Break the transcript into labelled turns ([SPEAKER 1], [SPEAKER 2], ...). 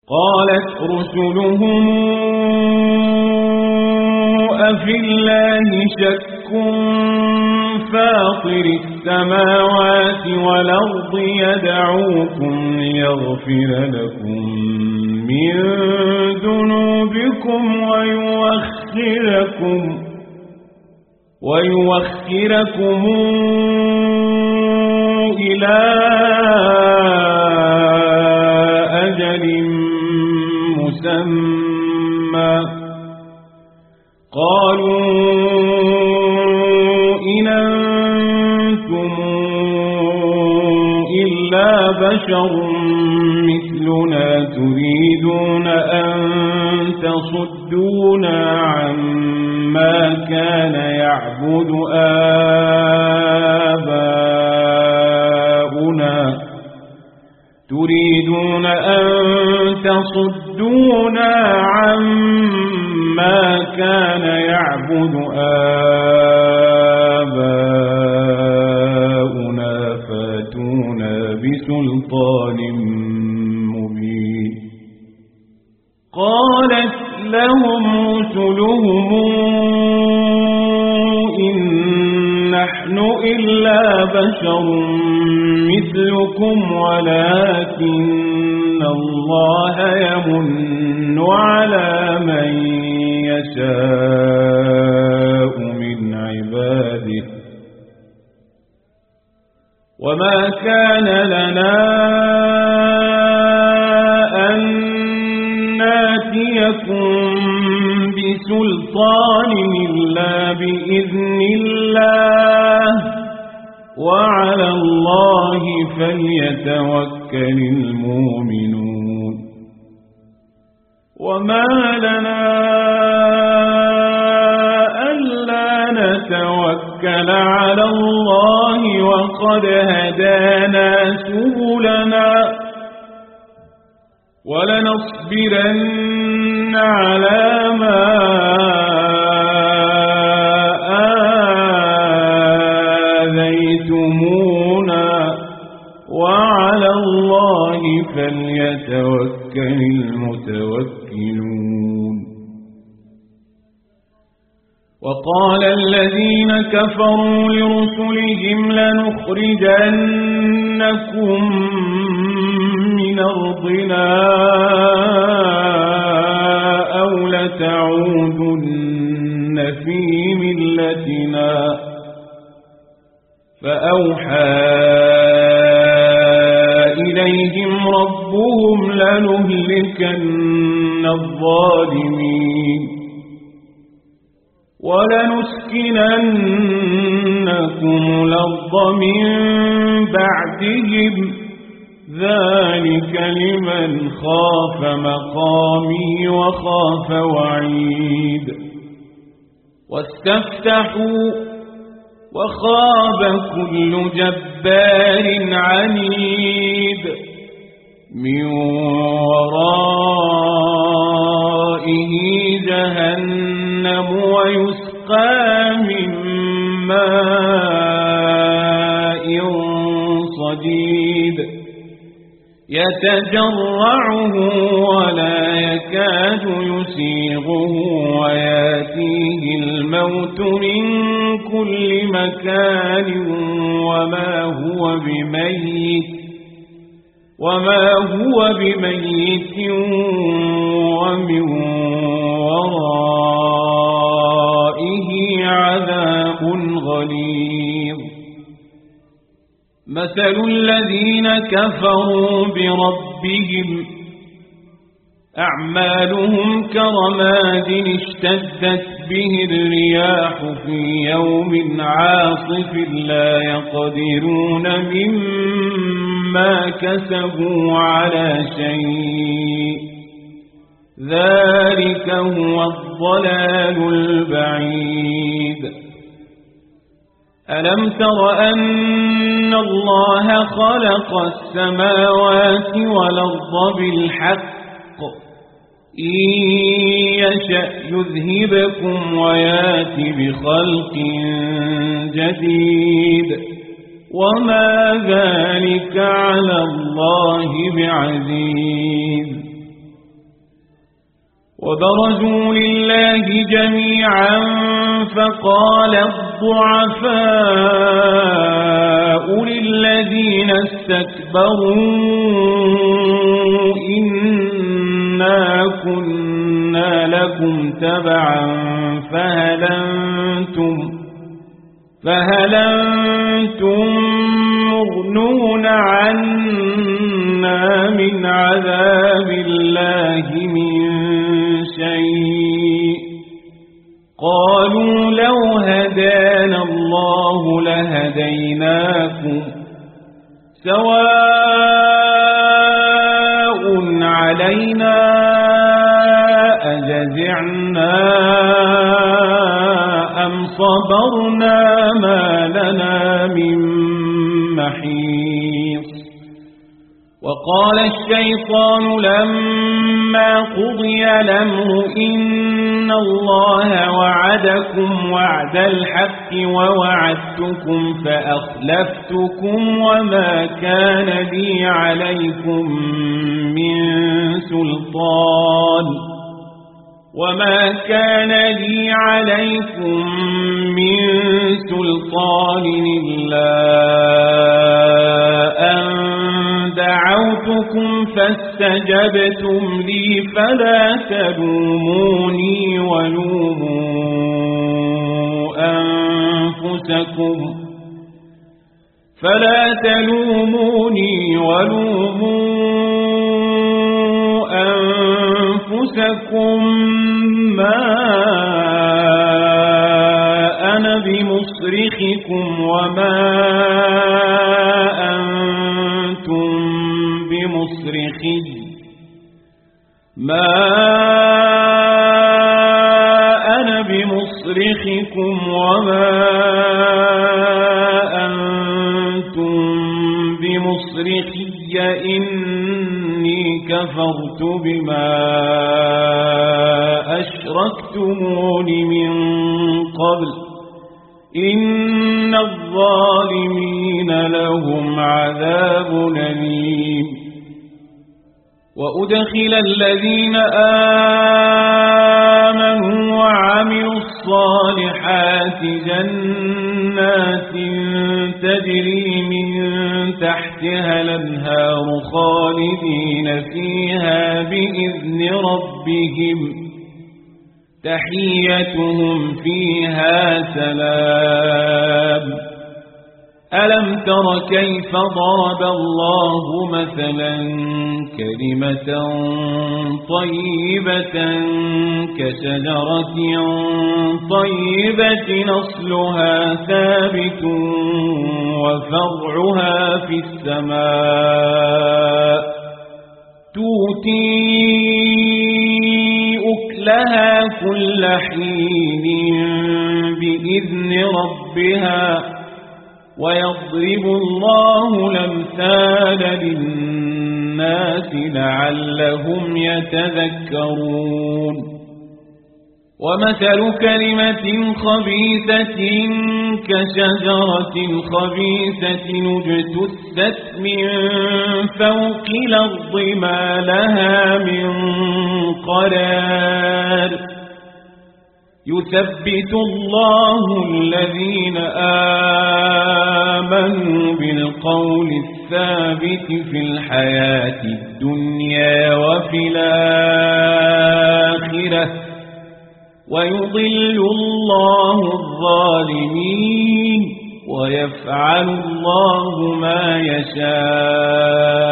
[SPEAKER 1] قالت رسلهم أفي الله شك فاطر السماوات والأرض يدعوكم ليغفر لكم من ذنوبكم ويوخركم إلى أجل مسمى قالوا إن أنتم إلا بشر مثلنا تريدون أن تصدونا عما كان يعبد آباؤنا فاتونا بسلطان مبين قالت لهم رسلهم إن نحن إلا بشر مثلكم ولكن الله يمن على من يشاء من عباده وما كان لنا أن ناتيكم بسلطان إلا بإذن الله وعلى الله فليتوكل المؤمنون وما لنا ألا نتوكل على الله وقد هدانا سبلنا ولنصبرن على ما آذيتمونا وعلى الله فليتوكل المتوكلون وقال الذين كفروا لرسلهم لنخرجنكم من أرضنا أو لتعودن في ملتنا فأوحى إليهم ربهم لنهلكن الظالمين ولنسكننكم الأرض من بعدهم ذلك لمن خاف مقامي وخاف وعيد واستفتحوا وخاب كل جبار عنيد من ورائه جهنم ويسقى من ماء صديد يتجرعه ولا يكاد يسيغه وياتيه الموت من كل مكان وما هو بميت ومن ورائه عذاب غليظ مثل الذين كفروا بربهم أعمالهم كرماد اشتدت به الرياح في يوم عاصف لا يقدرون مما كسبوا على شيء ذلك هو الضلال البعيد ألم تر أن الله خلق السماوات والأرض بالحق إن يشأ يذهبكم ويات بخلق جديد وما ذلك على الله بعزيز وبرزوا لله جميعا فقال الضعفاء للذين استكبروا إنا كنا لكم تبعا فهل أنتم مغنون عنا من عذاب الله من شيء قالوا لو هدانا الله لهديناكم سواء علينا أجزعنا أم صبرنا ما لنا من محيص وقال الشيطان لما قضي الأمر إن الله وعدكم وعد الحق ووعدتكم فأخلفتكم وما كان لي عليكم من سلطان إلا أن دعوتكم فاستجبتم لي فلا تلوموني ولوموا أنفسكم ما أنا بمصرخكم وما أنتم بمصرخي إني كفرت بما أشركتمون من قبل إن الظالمين لهم عذاب أليم وأدخل الذين آمنوا وعملوا الصالحات جنات تجري من تحتها الأنهار خالدين فيها بإذن ربهم تحيتهم فيها سلام ألم تر كيف ضرب الله مثلا كلمة طيبة كشجرة طيبة أصلها ثابت وفرعها في السماء تؤتي أكلها كل حين بإذن ربها ويضرب الله الأمثال للناس لعلهم يتذكرون ومثل كلمة خبيثة كشجرة خبيثة اجتثت من فوق الأرض ما لها من قرار يثبت الله الذين آمنوا بالقول الثابت في الحياة الدنيا وفي الآخرة ويضل الله الظالمين ويفعل الله ما يشاء